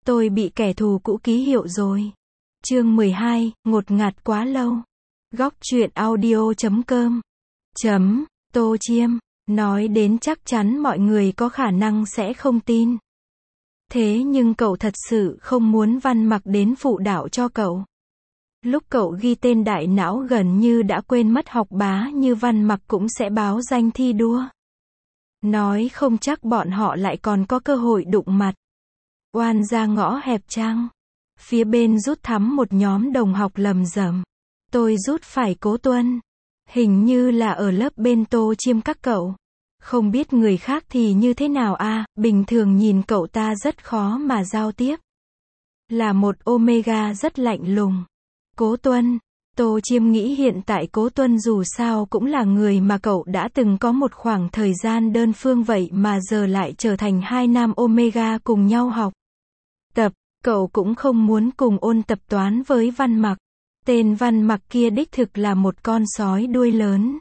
Tôi bị kẻ thù cũ ký hiệu rồi. Chương 12, ngột ngạt quá lâu. Góc truyện audio.com. Tô Chiêm. Nói đến chắc chắn mọi người có khả năng sẽ không tin. Thế nhưng cậu thật sự không muốn Văn Mặc đến phụ đạo cho cậu. Lúc cậu ghi tên đại não gần như đã quên mất học bá như Văn Mặc cũng sẽ báo danh thi đua. Nói không chắc bọn họ lại còn có cơ hội đụng mặt. Oan ra ngõ hẹp chăng? Phía bên rút thắm một nhóm đồng học lầm rầm. Tôi rút phải Cố Tuân. Hình như là ở lớp bên Tô Chiêm các cậu. Không biết người khác thì như thế nào à, bình thường nhìn cậu ta rất khó mà giao tiếp. Là một Omega rất lạnh lùng. Cố Tuân. Tô Chiêm nghĩ hiện tại Cố Tuân dù sao cũng là người mà cậu đã từng có một khoảng thời gian đơn phương vậy mà giờ lại trở thành hai nam Omega cùng nhau học tập. Cậu cũng không muốn cùng ôn tập toán với Văn Mặc. Tên Văn Mặc kia đích thực là một con sói đuôi lớn.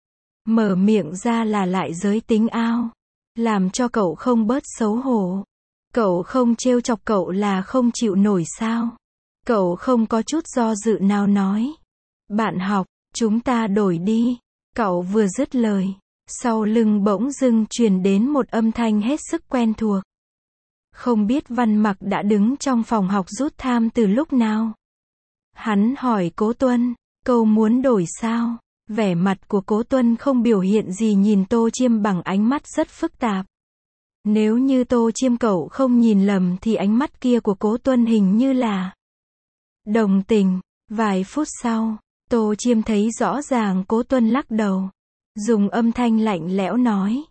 Mở miệng ra là lại giới tính ao. Làm cho cậu không bớt xấu hổ. Cậu không trêu chọc cậu là không chịu nổi sao? Cậu không có chút do dự nào nói. Bạn học, chúng ta đổi đi. Cậu vừa dứt lời. Sau lưng bỗng dưng truyền đến một âm thanh hết sức quen thuộc. Không biết Văn Mặc đã đứng trong phòng học rút tham từ lúc nào. Hắn hỏi Cố Tuân, câu muốn đổi sao? Vẻ mặt của Cố Tuân không biểu hiện gì nhìn Tô Chiêm bằng ánh mắt rất phức tạp. Nếu như Tô Chiêm cậu không nhìn lầm thì ánh mắt kia của Cố Tuân hình như là đồng tình. Vài phút sau, Tô Chiêm thấy rõ ràng Cố Tuân lắc đầu. Dùng âm thanh lạnh lẽo nói.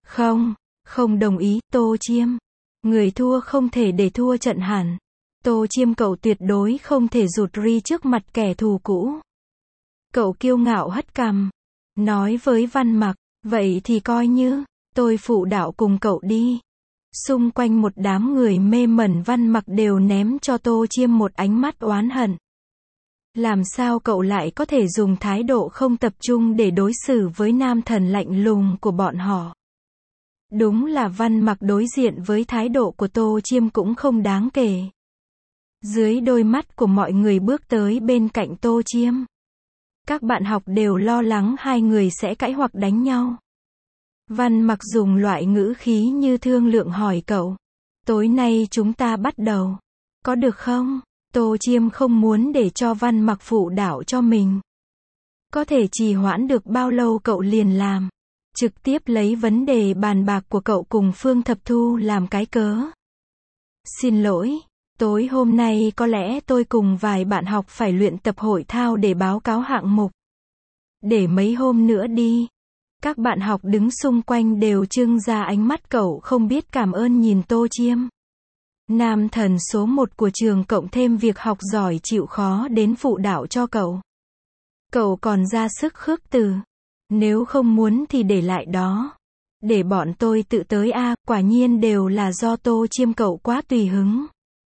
Không đồng ý, Tô Chiêm. Người thua không thể để thua trận hẳn. Tô Chiêm cậu tuyệt đối không thể rụt ri trước mặt kẻ thù cũ. Cậu kiêu ngạo hất cằm. Nói với Văn Mặc, vậy thì coi như, tôi phụ đạo cùng cậu đi. Xung quanh một đám người mê mẩn Văn Mặc đều ném cho Tô Chiêm một ánh mắt oán hận. Làm sao cậu lại có thể dùng thái độ không tập trung để đối xử với nam thần lạnh lùng của bọn họ? Đúng là Văn Mặc đối diện với thái độ của Tô Chiêm cũng không đáng kể. Dưới đôi mắt của mọi người bước tới bên cạnh Tô Chiêm. Các bạn học đều lo lắng hai người sẽ cãi hoặc đánh nhau. Văn Mặc dùng loại ngữ khí như thương lượng hỏi cậu. Tối nay chúng ta bắt đầu. Có được không? Tô Chiêm không muốn để cho Văn Mặc phụ đạo cho mình. Có thể trì hoãn được bao lâu cậu liền làm. Trực tiếp lấy vấn đề bàn bạc của cậu cùng Phương Thập Thu làm cái cớ. Xin lỗi, tối hôm nay có lẽ tôi cùng vài bạn học phải luyện tập hội thao để báo cáo hạng mục. Để mấy hôm nữa đi. Các bạn học đứng xung quanh đều trưng ra ánh mắt cậu không biết cảm ơn nhìn Tô Chiêm. Nam thần số 1 của trường cộng thêm việc học giỏi chịu khó đến phụ đạo cho cậu. Cậu còn ra sức khước từ. Nếu không muốn thì để lại đó. Để bọn tôi tự tới a, quả nhiên đều là do Tô Chiêm cậu quá tùy hứng.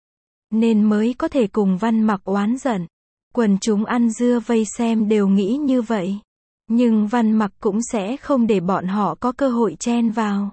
Nên mới có thể cùng Văn Mặc oán giận. Quần chúng ăn dưa vây xem đều nghĩ như vậy. Nhưng Văn Mặc cũng sẽ không để bọn họ có cơ hội chen vào.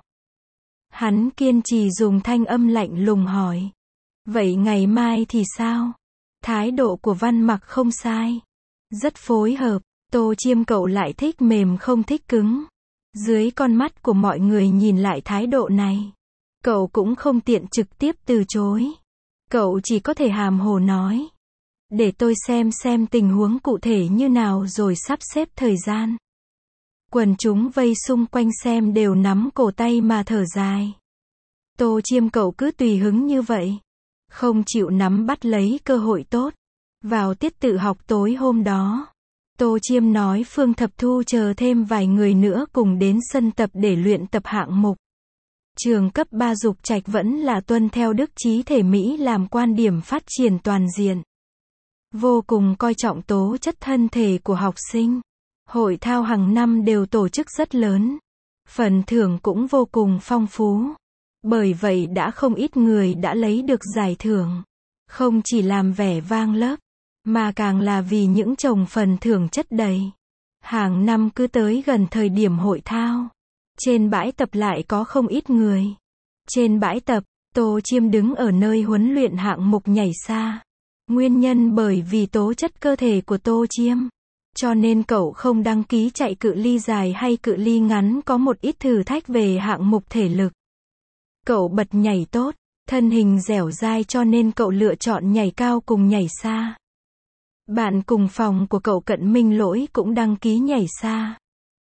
Hắn kiên trì dùng thanh âm lạnh lùng hỏi. Vậy ngày mai thì sao? Thái độ của Văn Mặc không sai. Rất phối hợp. Tô Chiêm cậu lại thích mềm không thích cứng. Dưới con mắt của mọi người nhìn lại thái độ này. Cậu cũng không tiện trực tiếp từ chối. Cậu chỉ có thể hàm hồ nói. Để tôi xem tình huống cụ thể như nào rồi sắp xếp thời gian. Quần chúng vây xung quanh xem đều nắm cổ tay mà thở dài. Tô Chiêm cậu cứ tùy hứng như vậy. Không chịu nắm bắt lấy cơ hội tốt. Vào tiết tự học tối hôm đó. Tô Chiêm nói Phương Thập Thu chờ thêm vài người nữa cùng đến sân tập để luyện tập hạng mục. Trường cấp 3 Dục Trạch vẫn là tuân theo đức trí thể Mỹ làm quan điểm phát triển toàn diện. Vô cùng coi trọng tố chất thân thể của học sinh. Hội thao hàng năm đều tổ chức rất lớn. Phần thưởng cũng vô cùng phong phú. Bởi vậy đã không ít người đã lấy được giải thưởng. Không chỉ làm vẻ vang lớp, mà càng là vì những chồng phần thưởng chất đầy. Hàng năm cứ tới gần thời điểm hội thao. Trên bãi tập lại có không ít người. Trên bãi tập, Tô Chiêm đứng ở nơi huấn luyện hạng mục nhảy xa. Nguyên nhân bởi vì tố chất cơ thể của Tô Chiêm. Cho nên cậu không đăng ký chạy cự ly dài hay cự ly ngắn, có một ít thử thách về hạng mục thể lực. Cậu bật nhảy tốt, thân hình dẻo dai, cho nên cậu lựa chọn nhảy cao cùng nhảy xa. Bạn cùng phòng của cậu Cận Minh Lỗi cũng đăng ký nhảy xa.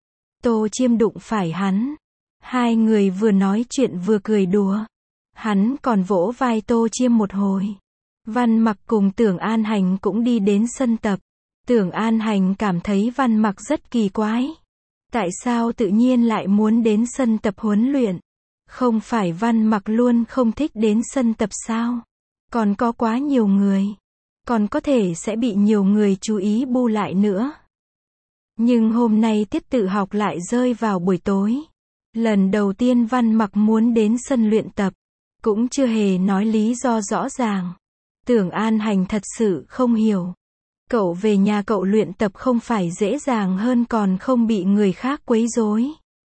Tô Chiêm đụng phải hắn. Hai người vừa nói chuyện vừa cười đùa. Hắn còn vỗ vai Tô Chiêm một hồi. Văn Mặc cùng Tưởng An Hành cũng đi đến sân tập. Tưởng An Hành cảm thấy Văn Mặc rất kỳ quái. Tại sao tự nhiên lại muốn đến sân tập huấn luyện? Không phải Văn Mặc luôn không thích đến sân tập sao? Còn có quá nhiều người. Còn có thể sẽ bị nhiều người chú ý bu lại nữa. Nhưng hôm nay tiết tự học lại rơi vào buổi tối. Lần đầu tiên Văn Mặc muốn đến sân luyện tập. Cũng chưa hề nói lý do rõ ràng. Tưởng An Hành thật sự không hiểu. Cậu về nhà cậu luyện tập không phải dễ dàng hơn, còn không bị người khác quấy rối.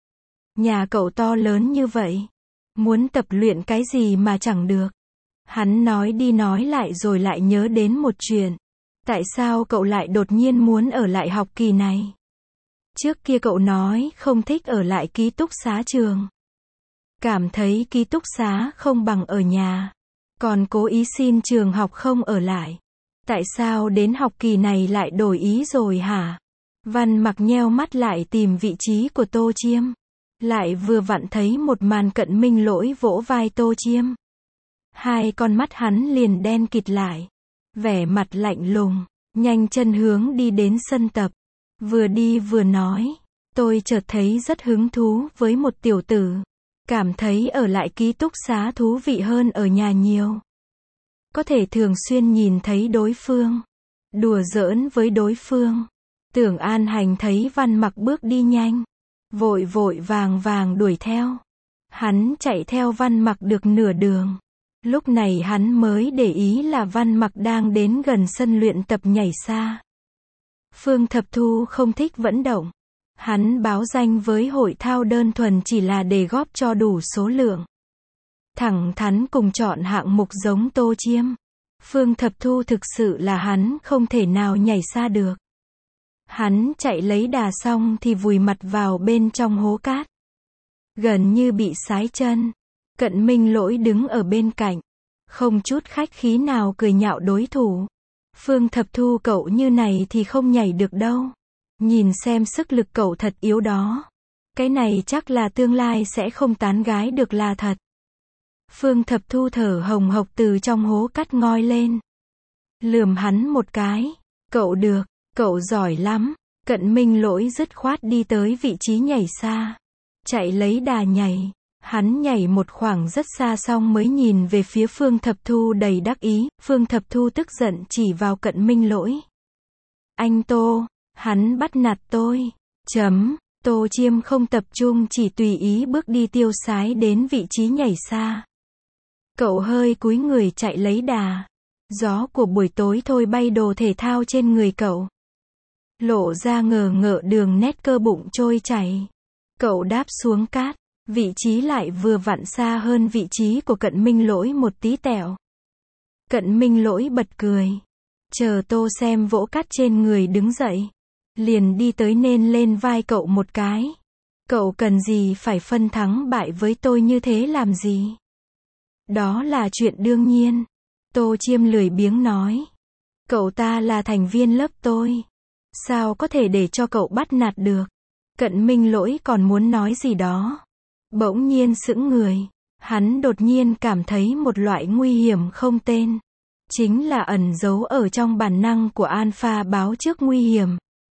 Nhà cậu to lớn như vậy. Muốn tập luyện cái gì mà chẳng được. Hắn nói đi nói lại rồi lại nhớ đến một chuyện. Tại sao cậu lại đột nhiên muốn ở lại học kỳ này? Trước kia cậu nói không thích ở lại ký túc xá trường. Cảm thấy ký túc xá không bằng ở nhà. Còn cố ý xin trường học không ở lại. Tại sao đến học kỳ này lại đổi ý rồi hả? Văn Mặc nheo mắt lại tìm vị trí của Tô Chiêm. Lại vừa vặn thấy một màn Cận Minh Lỗi vỗ vai Tô Chiêm. Hai con mắt hắn liền đen kịt lại. Vẻ mặt lạnh lùng, nhanh chân hướng đi đến sân tập. Vừa đi vừa nói, tôi chợt thấy rất hứng thú với một tiểu tử. Cảm thấy ở lại ký túc xá thú vị hơn ở nhà nhiều. Có thể thường xuyên nhìn thấy đối phương. Đùa giỡn với đối phương. Tưởng An Hành thấy Văn Mặc bước đi nhanh. Vội vội vàng vàng đuổi theo. Hắn chạy theo Văn Mặc được nửa đường. Lúc này hắn mới để ý là Văn Mặc đang đến gần sân luyện tập nhảy xa. Phương Thập Thu không thích vận động. Hắn báo danh với hội thao đơn thuần chỉ là để góp cho đủ số lượng. Thẳng thắn cùng chọn hạng mục giống Tô Chiêm. Phương Thập Thu thực sự là hắn không thể nào nhảy xa được. Hắn chạy lấy đà xong thì vùi mặt vào bên trong hố cát. Gần như bị sái chân. Cận Minh Lỗi đứng ở bên cạnh. Không chút khách khí nào cười nhạo đối thủ. Phương Thập Thu cậu như này thì không nhảy được đâu. Nhìn xem sức lực cậu thật yếu đó. Cái này chắc là tương lai sẽ không tán gái được là thật. Phương Thập Thu thở hồng hộc từ trong hố cát ngoi lên. Lườm hắn một cái. Cậu được, cậu giỏi lắm. Cận Minh Lỗi dứt khoát đi tới vị trí nhảy xa. Chạy lấy đà nhảy. Hắn nhảy một khoảng rất xa xong mới nhìn về phía Phương Thập Thu đầy đắc ý. Phương Thập Thu tức giận chỉ vào Cận Minh Lỗi. Anh Tô, hắn bắt nạt tôi. Tô Chiêm không tập trung, chỉ tùy ý bước đi tiêu sái đến vị trí nhảy xa. Cậu hơi cúi người chạy lấy đà. Gió của buổi tối thôi bay đồ thể thao trên người cậu. Lộ ra ngờ ngợ đường nét cơ bụng trôi chảy. Cậu đáp xuống cát. Vị trí lại vừa vặn xa hơn vị trí của Cận Minh Lỗi một tí tẹo. Cận Minh Lỗi bật cười. Chờ Tô xem vỗ cát trên người đứng dậy. Liền đi tới nên lên vai cậu một cái. Cậu cần gì phải phân thắng bại với tôi như thế làm gì? Đó là chuyện đương nhiên. Tô Chiêm lười biếng nói. Cậu ta là thành viên lớp tôi. Sao có thể để cho cậu bắt nạt được? Cận Minh Lỗi còn muốn nói gì đó. Bỗng nhiên sững người. Hắn đột nhiên cảm thấy một loại nguy hiểm không tên. Chính là ẩn giấu ở trong bản năng của Alpha báo trước nguy hiểm.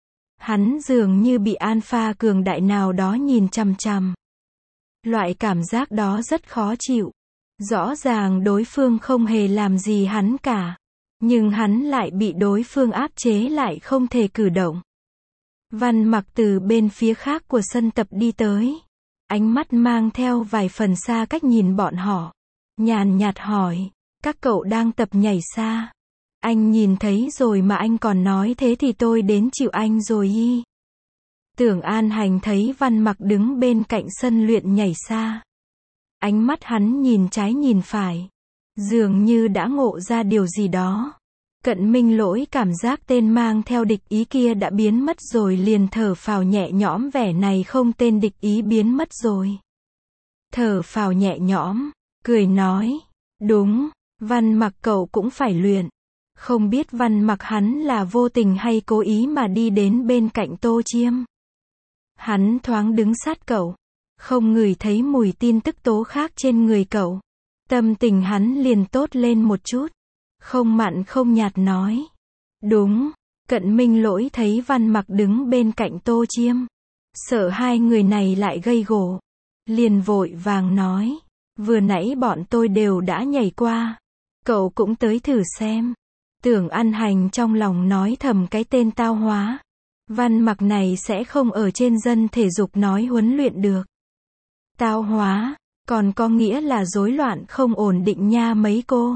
Hắn dường như bị Alpha cường đại nào đó nhìn chằm chằm. Loại cảm giác đó rất khó chịu. Rõ ràng đối phương không hề làm gì hắn cả. Nhưng hắn lại bị đối phương áp chế lại không thể cử động. Văn Mặc từ bên phía khác của sân tập đi tới. Ánh mắt mang theo vài phần xa cách nhìn bọn họ. Nhàn nhạt hỏi. Các cậu đang tập nhảy xa. Anh nhìn thấy rồi mà anh còn nói thế thì tôi đến chịu anh rồi y. Tưởng An Hành thấy Văn Mặc đứng bên cạnh sân luyện nhảy xa. Ánh mắt hắn nhìn trái nhìn phải. Dường như đã ngộ ra điều gì đó. Cận Minh Lỗi cảm giác tên mang theo địch ý kia đã biến mất rồi, liền thở phào nhẹ nhõm, vẻ này không tên địch ý biến mất rồi. Thở phào nhẹ nhõm, cười nói, đúng, Văn Mặc cậu cũng phải luyện. Không biết Văn Mặc hắn là vô tình hay cố ý mà đi đến bên cạnh Tô Chiêm. Hắn thoáng đứng sát cậu, không ngửi thấy mùi tin tức tố khác trên người cậu. Tâm tình hắn liền tốt lên một chút. Không mặn không nhạt nói. Đúng, Cận Minh Lỗi thấy Văn Mặc đứng bên cạnh Tô Chiêm. Sợ hai người này lại gây gổ. Liền vội vàng nói. Vừa nãy bọn tôi đều đã nhảy qua. Cậu cũng tới thử xem. Tưởng Ăn Hành trong lòng nói thầm cái tên tao hóa. Văn Mặc này sẽ không ở trên dân thể dục nói huấn luyện được. Tao hóa, còn có nghĩa là rối loạn không ổn định nha mấy cô.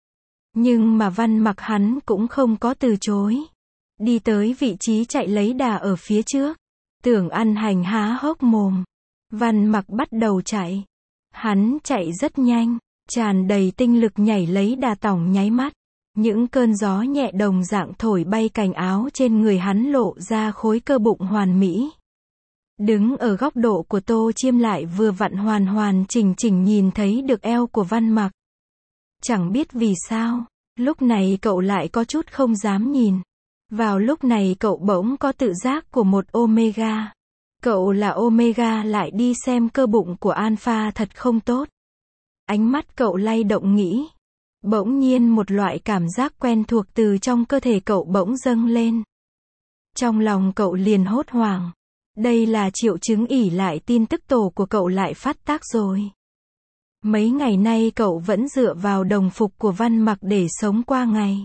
Nhưng mà Văn Mặc hắn cũng không có từ chối. Đi tới vị trí chạy lấy đà ở phía trước. Tưởng Ăn Hành há hốc mồm. Văn Mặc bắt đầu chạy. Hắn chạy rất nhanh, tràn đầy tinh lực nhảy lấy đà tỏng nháy mắt. Những cơn gió nhẹ đồng dạng thổi bay cành áo trên người hắn, lộ ra khối cơ bụng hoàn mỹ. Đứng ở góc độ của Tô Chiêm lại vừa vặn hoàn hoàn chỉnh chỉnh nhìn thấy được eo của Văn Mặc. Chẳng biết vì sao, lúc này cậu lại có chút không dám nhìn. Vào lúc này cậu bỗng có tự giác của một Omega. Cậu là Omega lại đi xem cơ bụng của Alpha thật không tốt. Ánh mắt cậu lay động nghĩ. Bỗng nhiên một loại cảm giác quen thuộc từ trong cơ thể cậu bỗng dâng lên. Trong lòng cậu liền hốt hoảng. Đây là triệu chứng ỷ lại tin tức tổ của cậu lại phát tác rồi. Mấy ngày nay cậu vẫn dựa vào đồng phục của Văn Mặc để sống qua ngày.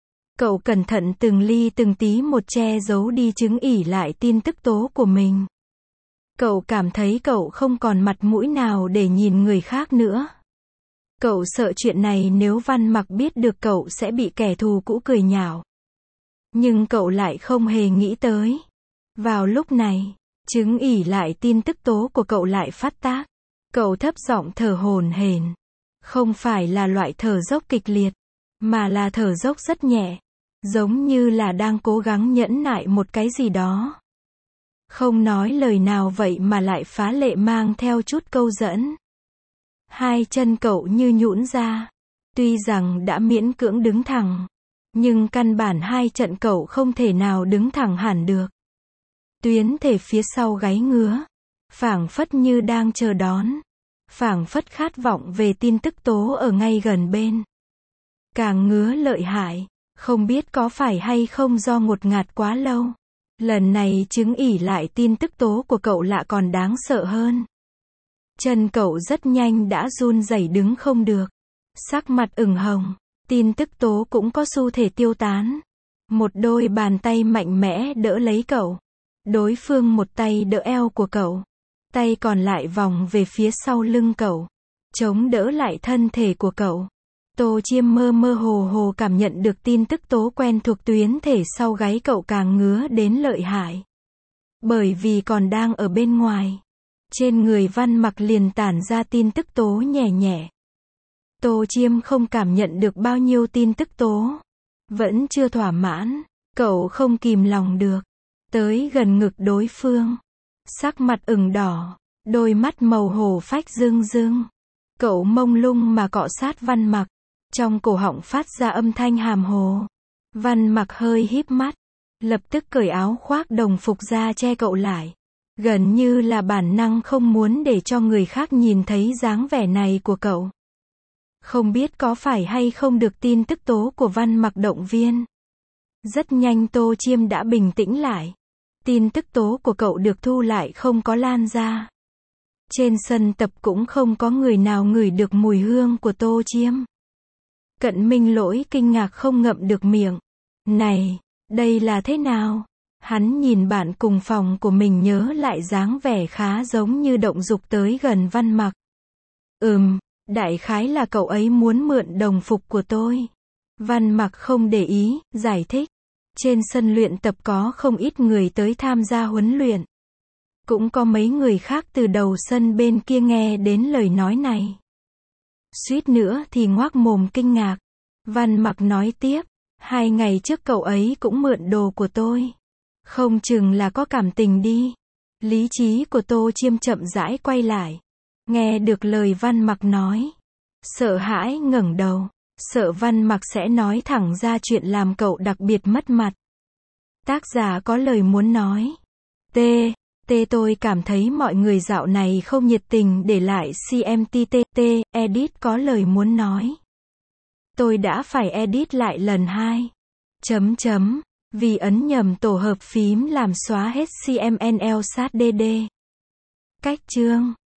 Cậu cẩn thận từng ly từng tí một che giấu đi chứng ỷ lại tin tức tố của mình. Cậu cảm thấy cậu không còn mặt mũi nào để nhìn người khác nữa. Cậu sợ chuyện này nếu Văn Mặc biết được cậu sẽ bị kẻ thù cũ cười nhạo. Nhưng cậu lại không hề nghĩ tới. Vào lúc này, chứng ỷ lại tin tức tố của cậu lại phát tác. Cậu thấp giọng thở hổn hển. Không phải là loại thở dốc kịch liệt, mà là thở dốc rất nhẹ. Giống như là đang cố gắng nhẫn nại một cái gì đó. Không nói lời nào vậy mà lại phá lệ mang theo chút câu dẫn. Hai chân cậu như nhũn ra. Tuy rằng đã miễn cưỡng đứng thẳng, nhưng căn bản hai chân cậu không thể nào đứng thẳng hẳn được. Tuyến thể phía sau gáy ngứa, phảng phất như đang chờ đón, phảng phất khát vọng về tin tức tố ở ngay gần bên. Càng ngứa lợi hại, không biết có phải hay không do ngột ngạt quá lâu. Lần này chứng ỷ lại tin tức tố của cậu lạ còn đáng sợ hơn. Chân cậu rất nhanh đã run rẩy đứng không được. Sắc mặt ửng hồng, tin tức tố cũng có xu thế tiêu tán. Một đôi bàn tay mạnh mẽ đỡ lấy cậu. Đối phương một tay đỡ eo của cậu. Tay còn lại vòng về phía sau lưng cậu. Chống đỡ lại thân thể của cậu. Tô Chiêm mơ mơ hồ hồ cảm nhận được tin tức tố quen thuộc, tuyến thể sau gáy cậu càng ngứa đến lợi hại. Bởi vì còn đang ở bên ngoài. Trên người Văn Mặc liền tản ra tin tức tố nhẹ nhẹ. Tô Chiêm không cảm nhận được bao nhiêu tin tức tố. Vẫn chưa thỏa mãn. Cậu không kìm lòng được. Tới gần ngực đối phương. Sắc mặt ửng đỏ. Đôi mắt màu hổ phách rưng rưng. Cậu mông lung mà cọ sát Văn Mặc. Trong cổ họng phát ra âm thanh hàm hồ. Văn Mặc hơi híp mắt. Lập tức cởi áo khoác đồng phục ra che cậu lại. Gần như là bản năng không muốn để cho người khác nhìn thấy dáng vẻ này của cậu. Không biết có phải hay không được tin tức tố của Văn Mặc động viên. Rất nhanh Tô Chiêm đã bình tĩnh lại. Tin tức tố của cậu được thu lại không có lan ra. Trên sân tập cũng không có người nào ngửi được mùi hương của Tô Chiêm. Cận Minh Lỗi kinh ngạc không ngậm được miệng. Này, đây là thế nào? Hắn nhìn bạn cùng phòng của mình nhớ lại dáng vẻ khá giống như động dục tới gần Văn Mặc. Đại khái là cậu ấy muốn mượn đồng phục của tôi. Văn Mặc không để ý, giải thích. Trên sân luyện tập có không ít người tới tham gia huấn luyện. Cũng có mấy người khác từ đầu sân bên kia nghe đến lời nói này. Suýt nữa thì ngoác mồm kinh ngạc. Văn Mặc nói tiếp, 2 ngày trước cậu ấy cũng mượn đồ của tôi. Không chừng là có cảm tình đi. Lý trí của Tô Chiêm chậm rãi quay lại. Nghe được lời Văn Mặc nói. Sợ hãi ngẩng đầu. Sợ Văn Mặc sẽ nói thẳng ra chuyện làm cậu đặc biệt mất mặt. Tác giả có lời muốn nói. Tôi cảm thấy mọi người dạo này không nhiệt tình để lại CMTTT, edit có lời muốn nói. Tôi đã phải edit lại lần 2. Vì ấn nhầm tổ hợp phím làm xóa hết CMNL sát DD. Cách chương